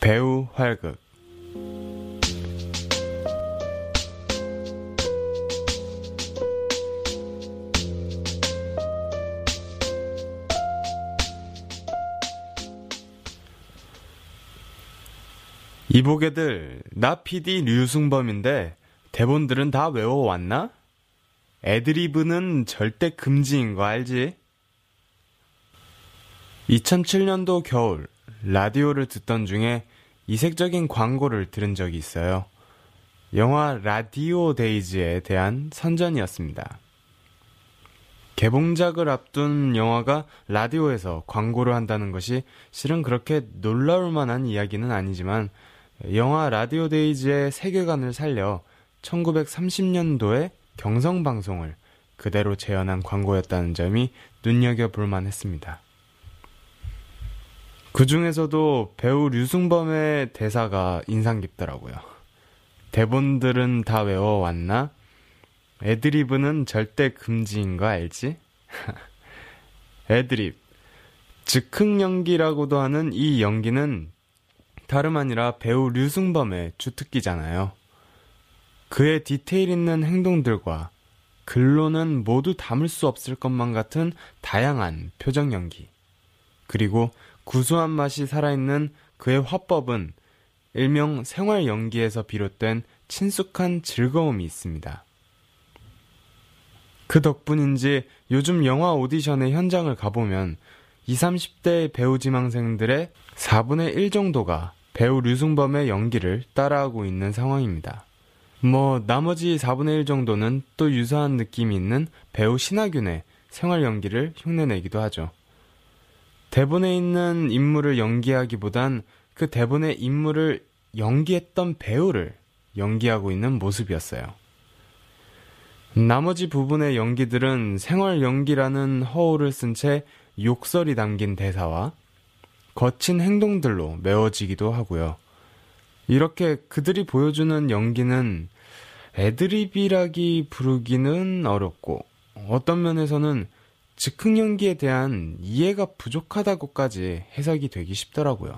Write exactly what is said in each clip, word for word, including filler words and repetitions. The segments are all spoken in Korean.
배우 활극. 이보게들, 나 피디 류승범인데 대본들은 다 외워왔나? 애드리브는 절대 금지인 거 알지? 이천칠 년도 겨울 라디오를 듣던 중에 이색적인 광고를 들은 적이 있어요. 영화 라디오 데이즈에 대한 선전이었습니다. 개봉작을 앞둔 영화가 라디오에서 광고를 한다는 것이 실은 그렇게 놀라울 만한 이야기는 아니지만 영화 라디오 데이즈의 세계관을 살려 천구백삼십 년도에 경성방송을 그대로 재현한 광고였다는 점이 눈여겨볼 만했습니다. 그 중에서도 배우 류승범의 대사가 인상 깊더라고요. 대본들은 다 외워왔나? 애드리브는 절대 금지인 거 알지? 애드립, 즉흥 연기라고도 하는 이 연기는 다름 아니라 배우 류승범의 주특기잖아요. 그의 디테일 있는 행동들과 글로는 모두 담을 수 없을 것만 같은 다양한 표정 연기, 그리고 구수한 맛이 살아있는 그의 화법은 일명 생활 연기에서 비롯된 친숙한 즐거움이 있습니다. 그 덕분인지 요즘 영화 오디션의 현장을 가보면 이십, 삼십 대 배우 지망생들의 사분의 일 정도가 배우 류승범의 연기를 따라하고 있는 상황입니다. 뭐 나머지 사분의 일 정도는 또 유사한 느낌이 있는 배우 신하균의 생활 연기를 흉내내기도 하죠. 대본에 있는 인물을 연기하기보단 그 대본의 인물을 연기했던 배우를 연기하고 있는 모습이었어요. 나머지 부분의 연기들은 생활 연기라는 허울을 쓴 채 욕설이 담긴 대사와 거친 행동들로 메워지기도 하고요. 이렇게 그들이 보여주는 연기는 애드립이라기 부르기는 어렵고 어떤 면에서는 즉흥 연기에 대한 이해가 부족하다고까지 해석이 되기 쉽더라고요.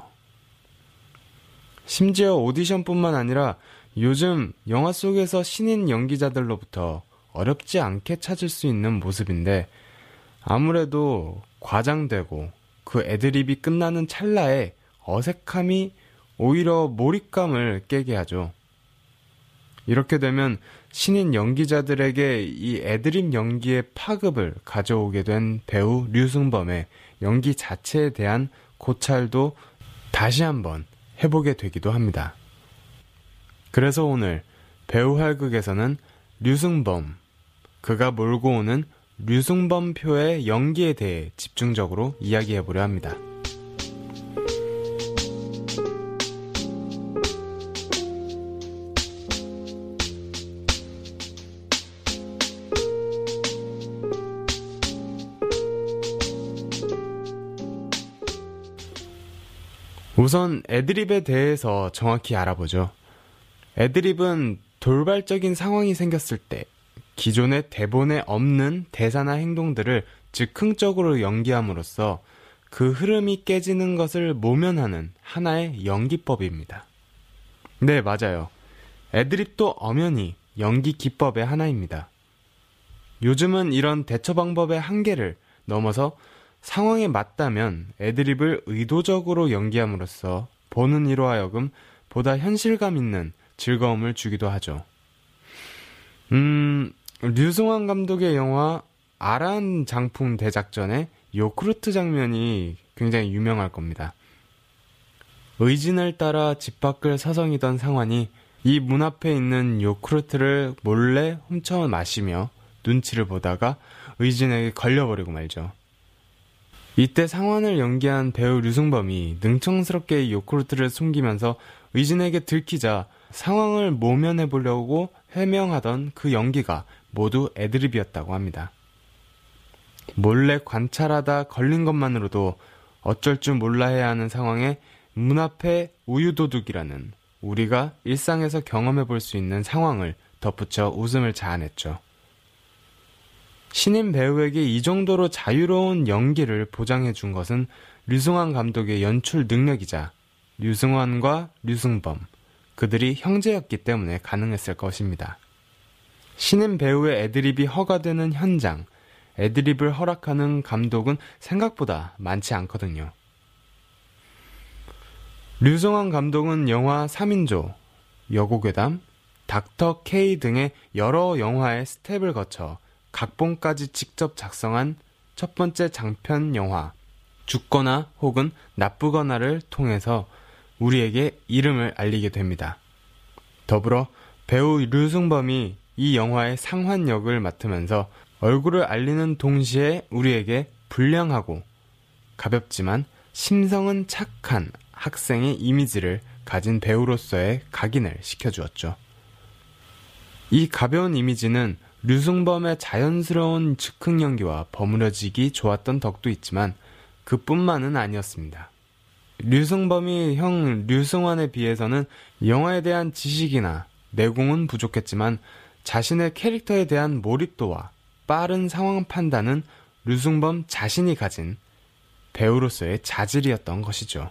심지어 오디션뿐만 아니라 요즘 영화 속에서 신인 연기자들로부터 어렵지 않게 찾을 수 있는 모습인데 아무래도 과장되고 그 애드립이 끝나는 찰나에 어색함이 오히려 몰입감을 깨게 하죠. 이렇게 되면 신인 연기자들에게 이 애드립 연기의 파급을 가져오게 된 배우 류승범의 연기 자체에 대한 고찰도 다시 한번 해보게 되기도 합니다. 그래서 오늘 배우 활극에서는 류승범, 그가 몰고 오는 류승범표의 연기에 대해 집중적으로 이야기해보려 합니다. 우선 애드립에 대해서 정확히 알아보죠. 애드립은 돌발적인 상황이 생겼을 때 기존의 대본에 없는 대사나 행동들을 즉흥적으로 연기함으로써 그 흐름이 깨지는 것을 모면하는 하나의 연기법입니다. 네, 맞아요. 애드립도 엄연히 연기 기법의 하나입니다. 요즘은 이런 대처 방법의 한계를 넘어서 상황에 맞다면 애드립을 의도적으로 연기함으로써 보는 이로 하여금 보다 현실감 있는 즐거움을 주기도 하죠. 음, 류승환 감독의 영화 아란 장풍 대작전의 요크루트 장면이 굉장히 유명할 겁니다. 의진을 따라 집 밖을 서성이던 상환이 이 문 앞에 있는 요크루트를 몰래 훔쳐 마시며 눈치를 보다가 의진에게 걸려버리고 말죠. 이때 상환을 연기한 배우 류승범이 능청스럽게 요크루트를 숨기면서 의진에게 들키자 상황을 모면해보려고 해명하던 그 연기가 모두 애드립이었다고 합니다. 몰래 관찰하다 걸린 것만으로도 어쩔 줄 몰라 해야 하는 상황에 문 앞에 우유도둑이라는 우리가 일상에서 경험해볼 수 있는 상황을 덧붙여 웃음을 자아냈죠. 신인 배우에게 이 정도로 자유로운 연기를 보장해준 것은 류승환 감독의 연출 능력이자 류승환과 류승범, 그들이 형제였기 때문에 가능했을 것입니다. 신인 배우의 애드립이 허가되는 현장, 애드립을 허락하는 감독은 생각보다 많지 않거든요. 류승환 감독은 영화 삼인조, 여고괴담, 닥터 K 등의 여러 영화의 스텝을 거쳐 각본까지 직접 작성한 첫 번째 장편 영화 죽거나 혹은 나쁘거나를 통해서 우리에게 이름을 알리게 됩니다. 더불어 배우 류승범이 이 영화의 상환 역을 맡으면서 얼굴을 알리는 동시에 우리에게 불량하고 가볍지만 심성은 착한 학생의 이미지를 가진 배우로서의 각인을 시켜주었죠. 이 가벼운 이미지는 류승범의 자연스러운 즉흥 연기와 버무려지기 좋았던 덕도 있지만 그뿐만은 아니었습니다. 류승범이 형 류승환에 비해서는 영화에 대한 지식이나 내공은 부족했지만 자신의 캐릭터에 대한 몰입도와 빠른 상황 판단은 류승범 자신이 가진 배우로서의 자질이었던 것이죠.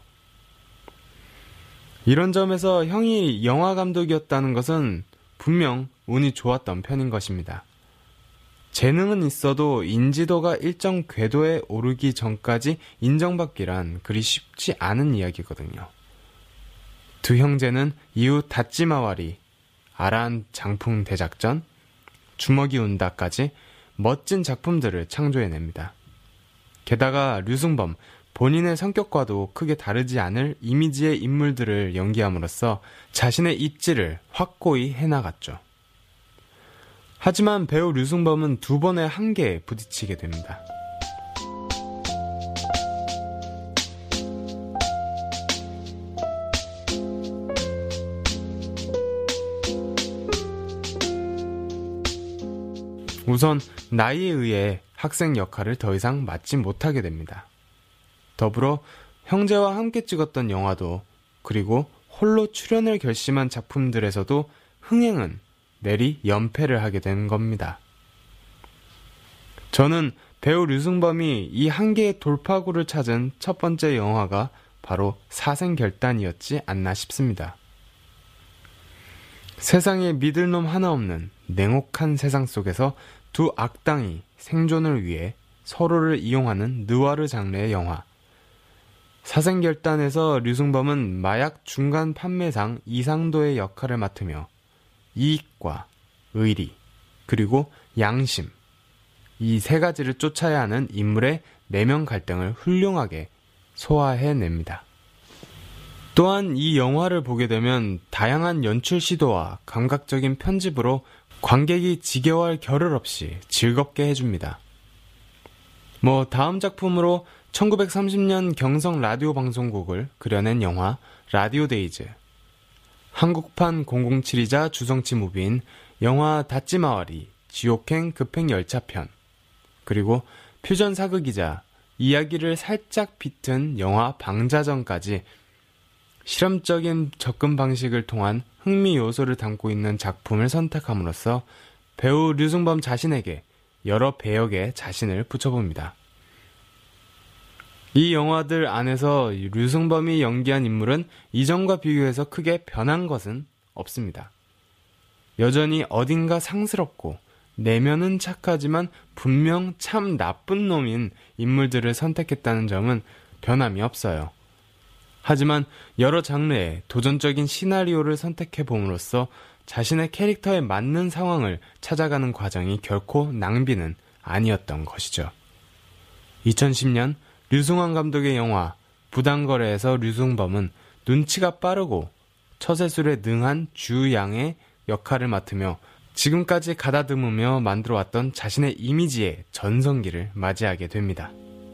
이런 점에서 형이 영화 감독이었다는 것은 분명 운이 좋았던 편인 것입니다. 재능은 있어도 인지도가 일정 궤도에 오르기 전까지 인정받기란 그리 쉽지 않은 이야기거든요. 두 형제는 이후 닫지마와리, 아란 장풍 대작전, 주먹이 운다까지 멋진 작품들을 창조해냅니다. 게다가 류승범, 본인의 성격과도 크게 다르지 않을 이미지의 인물들을 연기함으로써 자신의 입지를 확고히 해나갔죠. 하지만 배우 류승범은 두 번의 한계에 부딪히게 됩니다. 우선 나이에 의해 학생 역할을 더 이상 맡지 못하게 됩니다. 더불어 형제와 함께 찍었던 영화도 그리고 홀로 출연을 결심한 작품들에서도 흥행은 내리 연패를 하게 된 겁니다. 저는 배우 류승범이 이 한계의 돌파구를 찾은 첫 번째 영화가 바로 사생결단이었지 않나 싶습니다. 세상에 믿을 놈 하나 없는 냉혹한 세상 속에서 두 악당이 생존을 위해 서로를 이용하는 느와르 장르의 영화. 사생결단에서 류승범은 마약 중간 판매상 이상도의 역할을 맡으며 이익과 의리, 그리고 양심, 이 세 가지를 쫓아야 하는 인물의 내면 갈등을 훌륭하게 소화해냅니다. 또한 이 영화를 보게 되면 다양한 연출 시도와 감각적인 편집으로 관객이 지겨워할 겨를 없이 즐겁게 해줍니다. 뭐 다음 작품으로 천구백삼십 년 경성 라디오 방송국을 그려낸 영화 라디오 데이즈, 한국판 공공칠이자 주성치 무비인 영화 닫지마와리 지옥행 급행열차편, 그리고 퓨전 사극이자 이야기를 살짝 비튼 영화 방자전까지 실험적인 접근 방식을 통한 흥미 요소를 담고 있는 작품을 선택함으로써 배우 류승범 자신에게 여러 배역에 자신을 붙여봅니다. 이 영화들 안에서 류승범이 연기한 인물은 이전과 비교해서 크게 변한 것은 없습니다. 여전히 어딘가 상스럽고 내면은 착하지만 분명 참 나쁜 놈인 인물들을 선택했다는 점은 변함이 없어요. 하지만 여러 장르의 도전적인 시나리오를 선택해봄으로써 자신의 캐릭터에 맞는 상황을 찾아가는 과정이 결코 낭비는 아니었던 것이죠. 이천십 년 류승환 감독의 영화 부당거래에서 류승범은 눈치가 빠르고 처세술에 능한 주양의 역할을 맡으며 지금까지 가다듬으며 만들어왔던 자신의 이미지의 전성기를 맞이하게 됩니다.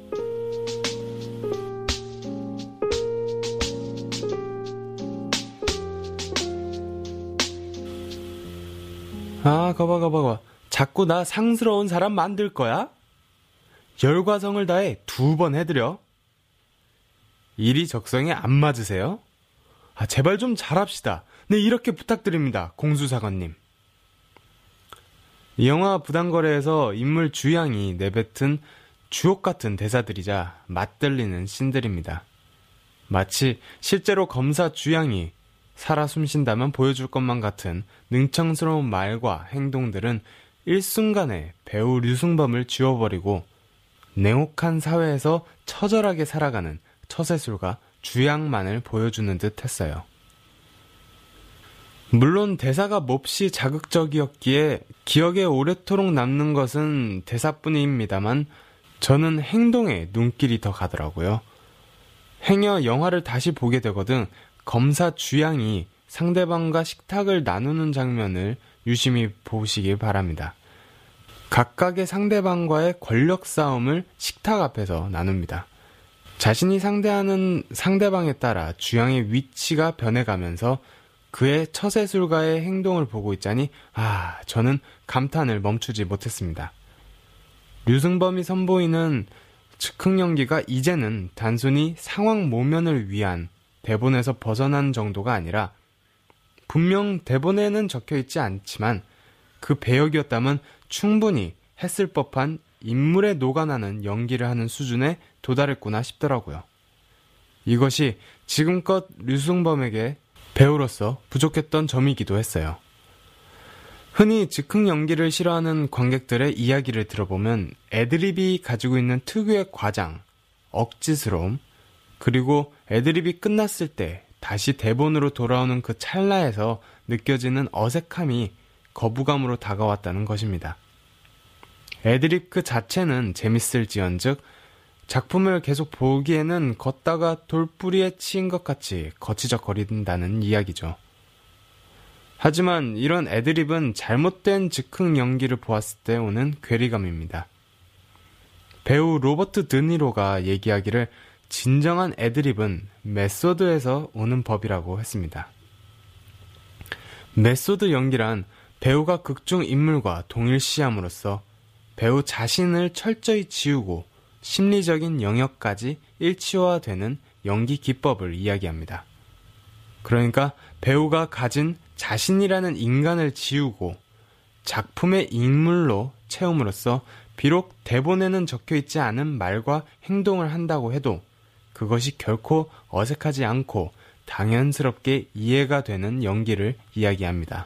아, 거봐, 거봐, 거봐. 자꾸 나 상스러운 사람 만들 거야? 열과성을 다해 두 번 해드려. 일이 적성에 안 맞으세요? 아, 제발 좀 잘합시다. 네, 이렇게 부탁드립니다, 공수사관님. 이 영화 부당거래에서 인물 주양이 내뱉은 주옥같은 대사들이자 맞들리는 씬들입니다. 마치 실제로 검사 주양이 살아 숨쉰다면 보여줄 것만 같은 능청스러운 말과 행동들은 일순간에 배우 류승범을 지워버리고 냉혹한 사회에서 처절하게 살아가는 처세술과 주양만을 보여주는 듯 했어요. 물론 대사가 몹시 자극적이었기에 기억에 오래도록 남는 것은 대사뿐입니다만 저는 행동에 눈길이 더 가더라고요. 행여 영화를 다시 보게 되거든 검사 주양이 상대방과 식탁을 나누는 장면을 유심히 보시길 바랍니다. 각각의 상대방과의 권력 싸움을 식탁 앞에서 나눕니다. 자신이 상대하는 상대방에 따라 주양의 위치가 변해가면서 그의 처세술가의 행동을 보고 있자니 아, 저는 감탄을 멈추지 못했습니다. 류승범이 선보이는 즉흥 연기가 이제는 단순히 상황 모면을 위한 대본에서 벗어난 정도가 아니라 분명 대본에는 적혀있지 않지만 그 배역이었다면 충분히 했을 법한 인물에 녹아나는 연기를 하는 수준에 도달했구나 싶더라고요. 이것이 지금껏 류승범에게 배우로서 부족했던 점이기도 했어요. 흔히 즉흥 연기를 싫어하는 관객들의 이야기를 들어보면 애드립이 가지고 있는 특유의 과장, 억지스러움, 그리고 애드립이 끝났을 때 다시 대본으로 돌아오는 그 찰나에서 느껴지는 어색함이 거부감으로 다가왔다는 것입니다. 애드립 그 자체는 재밌을지언즉 작품을 계속 보기에는 걷다가 돌뿌리에 치인 것 같이 거치적거린다는 이야기죠. 하지만 이런 애드립은 잘못된 즉흥 연기를 보았을 때 오는 괴리감입니다. 배우 로버트 드니로가 얘기하기를 진정한 애드립은 메소드에서 오는 법이라고 했습니다. 메소드 연기란 배우가 극중 인물과 동일시함으로써 배우 자신을 철저히 지우고 심리적인 영역까지 일치화되는 연기 기법을 이야기합니다. 그러니까 배우가 가진 자신이라는 인간을 지우고 작품의 인물로 채움으로써 비록 대본에는 적혀있지 않은 말과 행동을 한다고 해도 그것이 결코 어색하지 않고 당연스럽게 이해가 되는 연기를 이야기합니다.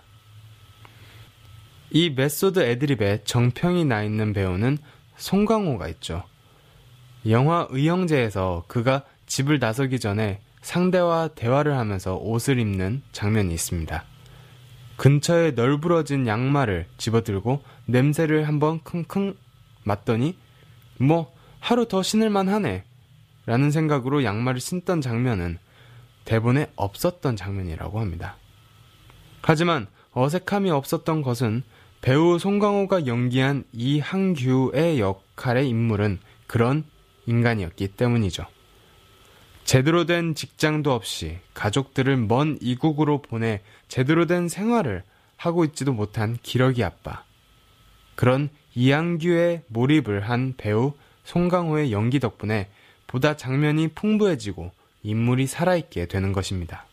이 메소드 애드립에 정평이 나 있는 배우는 송강호가 있죠. 영화 의형제에서 그가 집을 나서기 전에 상대와 대화를 하면서 옷을 입는 장면이 있습니다. 근처에 널브러진 양말을 집어들고 냄새를 한번 킁킁 맡더니 뭐 하루 더 신을만 하네 라는 생각으로 양말을 신던 장면은 대본에 없었던 장면이라고 합니다. 하지만 어색함이 없었던 것은 배우 송강호가 연기한 이항규의 역할의 인물은 그런 인간이었기 때문이죠. 제대로 된 직장도 없이 가족들을 먼 이국으로 보내 제대로 된 생활을 하고 있지도 못한 기러기 아빠. 그런 이항규의 몰입을 한 배우 송강호의 연기 덕분에 보다 장면이 풍부해지고 인물이 살아있게 되는 것입니다.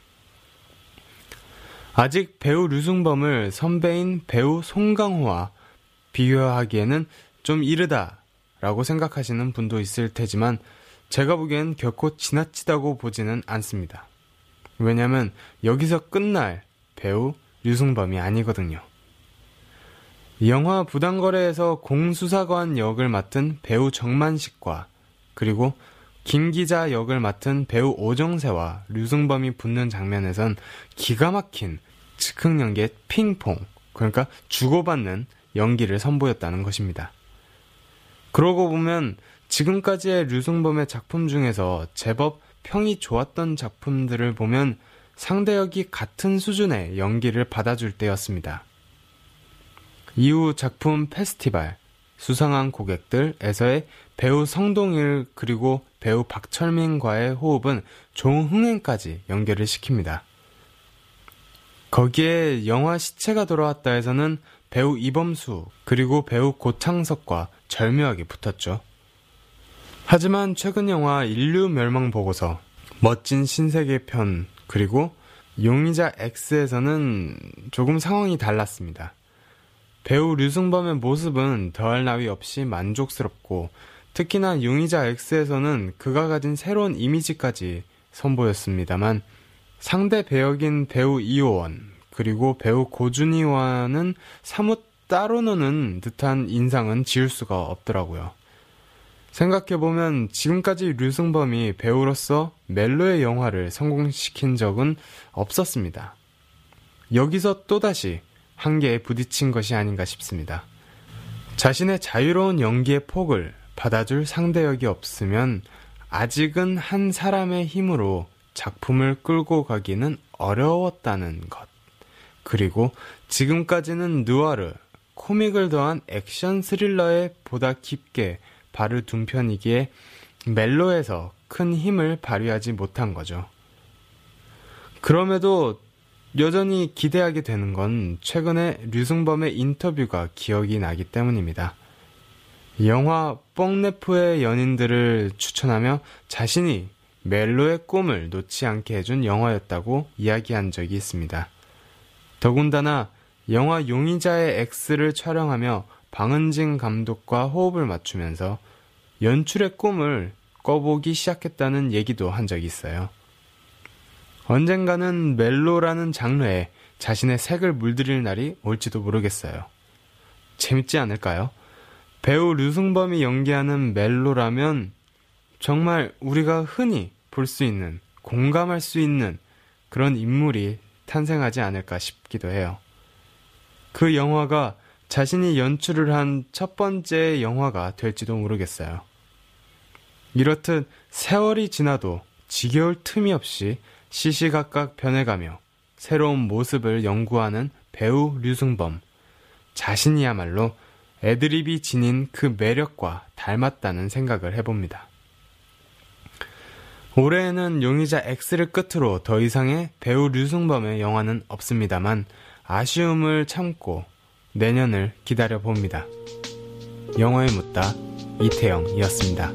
아직 배우 류승범을 선배인 배우 송강호와 비교하기에는 좀 이르다라고 생각하시는 분도 있을 테지만 제가 보기엔 결코 지나치다고 보지는 않습니다. 왜냐하면 여기서 끝날 배우 류승범이 아니거든요. 영화 부당거래에서 공수사관 역을 맡은 배우 정만식과 그리고 김 기자 역을 맡은 배우 오정세와 류승범이 붙는 장면에선 기가 막힌 즉흥 연기의 핑퐁, 그러니까 주고받는 연기를 선보였다는 것입니다. 그러고 보면 지금까지의 류승범의 작품 중에서 제법 평이 좋았던 작품들을 보면 상대역이 같은 수준의 연기를 받아줄 때였습니다. 이후 작품 페스티벌, 수상한 고객들에서의 배우 성동일 그리고 배우 박철민과의 호흡은 종흥행까지 연결을 시킵니다. 거기에 영화 시체가 돌아왔다에서는 배우 이범수 그리고 배우 고창석과 절묘하게 붙었죠. 하지만 최근 영화 인류 멸망 보고서, 멋진 신세계 편 그리고 용의자 X에서는 조금 상황이 달랐습니다. 배우 류승범의 모습은 더할 나위 없이 만족스럽고 특히나 용의자 X에서는 그가 가진 새로운 이미지까지 선보였습니다만 상대 배역인 배우 이호원 그리고 배우 고준희와는 사뭇 따로 노는 듯한 인상은 지울 수가 없더라고요. 생각해보면 지금까지 류승범이 배우로서 멜로의 영화를 성공시킨 적은 없었습니다. 여기서 또다시 한계에 부딪힌 것이 아닌가 싶습니다. 자신의 자유로운 연기의 폭을 받아줄 상대역이 없으면 아직은 한 사람의 힘으로 작품을 끌고 가기는 어려웠다는 것. 그리고 지금까지는 느와르, 코믹을 더한 액션 스릴러에 보다 깊게 발을 둔 편이기에 멜로에서 큰 힘을 발휘하지 못한 거죠. 그럼에도 여전히 기대하게 되는 건 최근에 류승범의 인터뷰가 기억이 나기 때문입니다. 영화 뽕네프의 연인들을 추천하며 자신이 멜로의 꿈을 놓지 않게 해준 영화였다고 이야기한 적이 있습니다. 더군다나 영화 용의자의 X를 촬영하며 방은진 감독과 호흡을 맞추면서 연출의 꿈을 꿔보기 시작했다는 얘기도 한 적이 있어요. 언젠가는 멜로라는 장르에 자신의 색을 물들일 날이 올지도 모르겠어요. 재밌지 않을까요? 배우 류승범이 연기하는 멜로라면 정말 우리가 흔히 볼 수 있는, 공감할 수 있는 그런 인물이 탄생하지 않을까 싶기도 해요. 그 영화가 자신이 연출을 한 첫 번째 영화가 될지도 모르겠어요. 이렇듯 세월이 지나도 지겨울 틈이 없이 시시각각 변해가며 새로운 모습을 연구하는 배우 류승범. 자신이야말로 애드립이 지닌 그 매력과 닮았다는 생각을 해봅니다. 올해에는 용의자 X를 끝으로 더 이상의 배우 류승범의 영화는 없습니다만 아쉬움을 참고 내년을 기다려봅니다. 영화에 묻다 이태영이었습니다.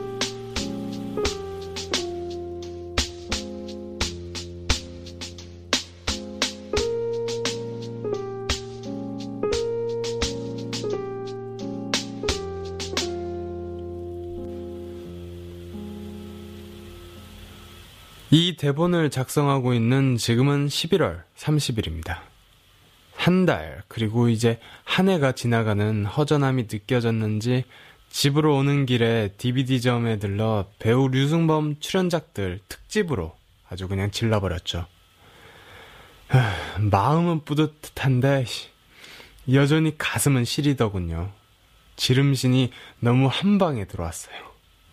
이 대본을 작성하고 있는 지금은 십일월 삼십일입니다. 한 달, 그리고 이제 한 해가 지나가는 허전함이 느껴졌는지 집으로 오는 길에 디비디점에 들러 배우 류승범 출연작들 특집으로 아주 그냥 질러버렸죠. 하, 마음은 뿌듯한데 여전히 가슴은 시리더군요. 지름신이 너무 한 방에 들어왔어요.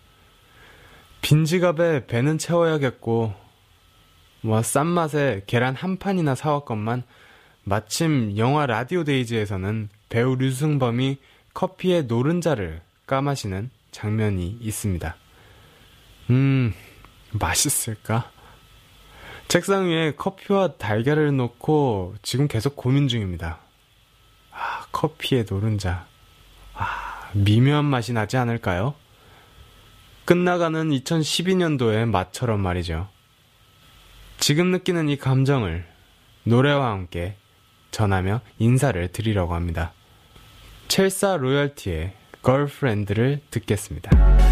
빈 지갑에 배는 채워야겠고 뭐 싼 맛에 계란 한 판이나 사왔건만 마침 영화 라디오 데이즈에서는 배우 류승범이 커피에 노른자를 까마시는 장면이 있습니다. 음, 맛있을까? 책상 위에 커피와 달걀을 놓고 지금 계속 고민 중입니다. 아, 커피에 노른자. 아, 미묘한 맛이 나지 않을까요? 끝나가는 이천십이 년도의 맛처럼 말이죠. 지금 느끼는 이 감정을 노래와 함께 전하며 인사를 드리려고 합니다. 첼사 로열티의 걸프렌드를 듣겠습니다.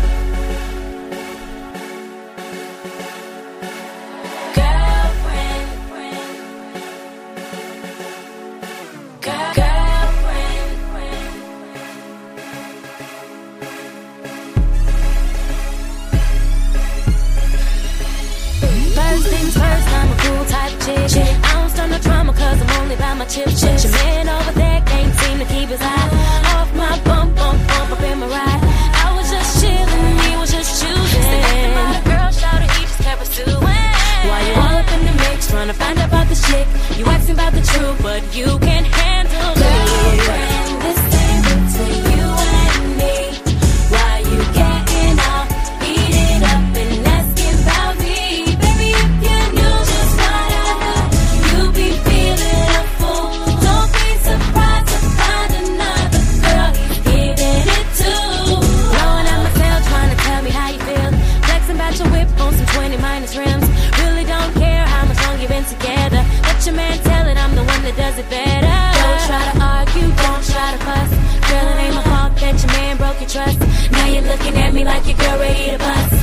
Chip, chip. Your man over there can't seem to keep his eye off my bump, bump, bump up in my ride. I was just chillin', he was just choosing. Still about a girl, shout it, he just kept pursuing. While you all up in the mix, trying to find out about this chick, you asking about the truth, but you can't handle it. Girlfriend, this ain't between you and me. Why you getting all heated up and asking about me? Baby, if you knew just what I knew, you'd be feeling a fool. Don't be surprised to find another girl he's giving it to. Blowing out my cell, trying to tell me how you feel. Flexing about your whip on some twenty minus rims. Really don't care how much long you've been together. Let your man tell it, I'm the one that does it better. Don't try to argue, don't try to fuss. Girl, it ain't my fault that your man broke your trust. Now you're looking at me like your girl ready to bust.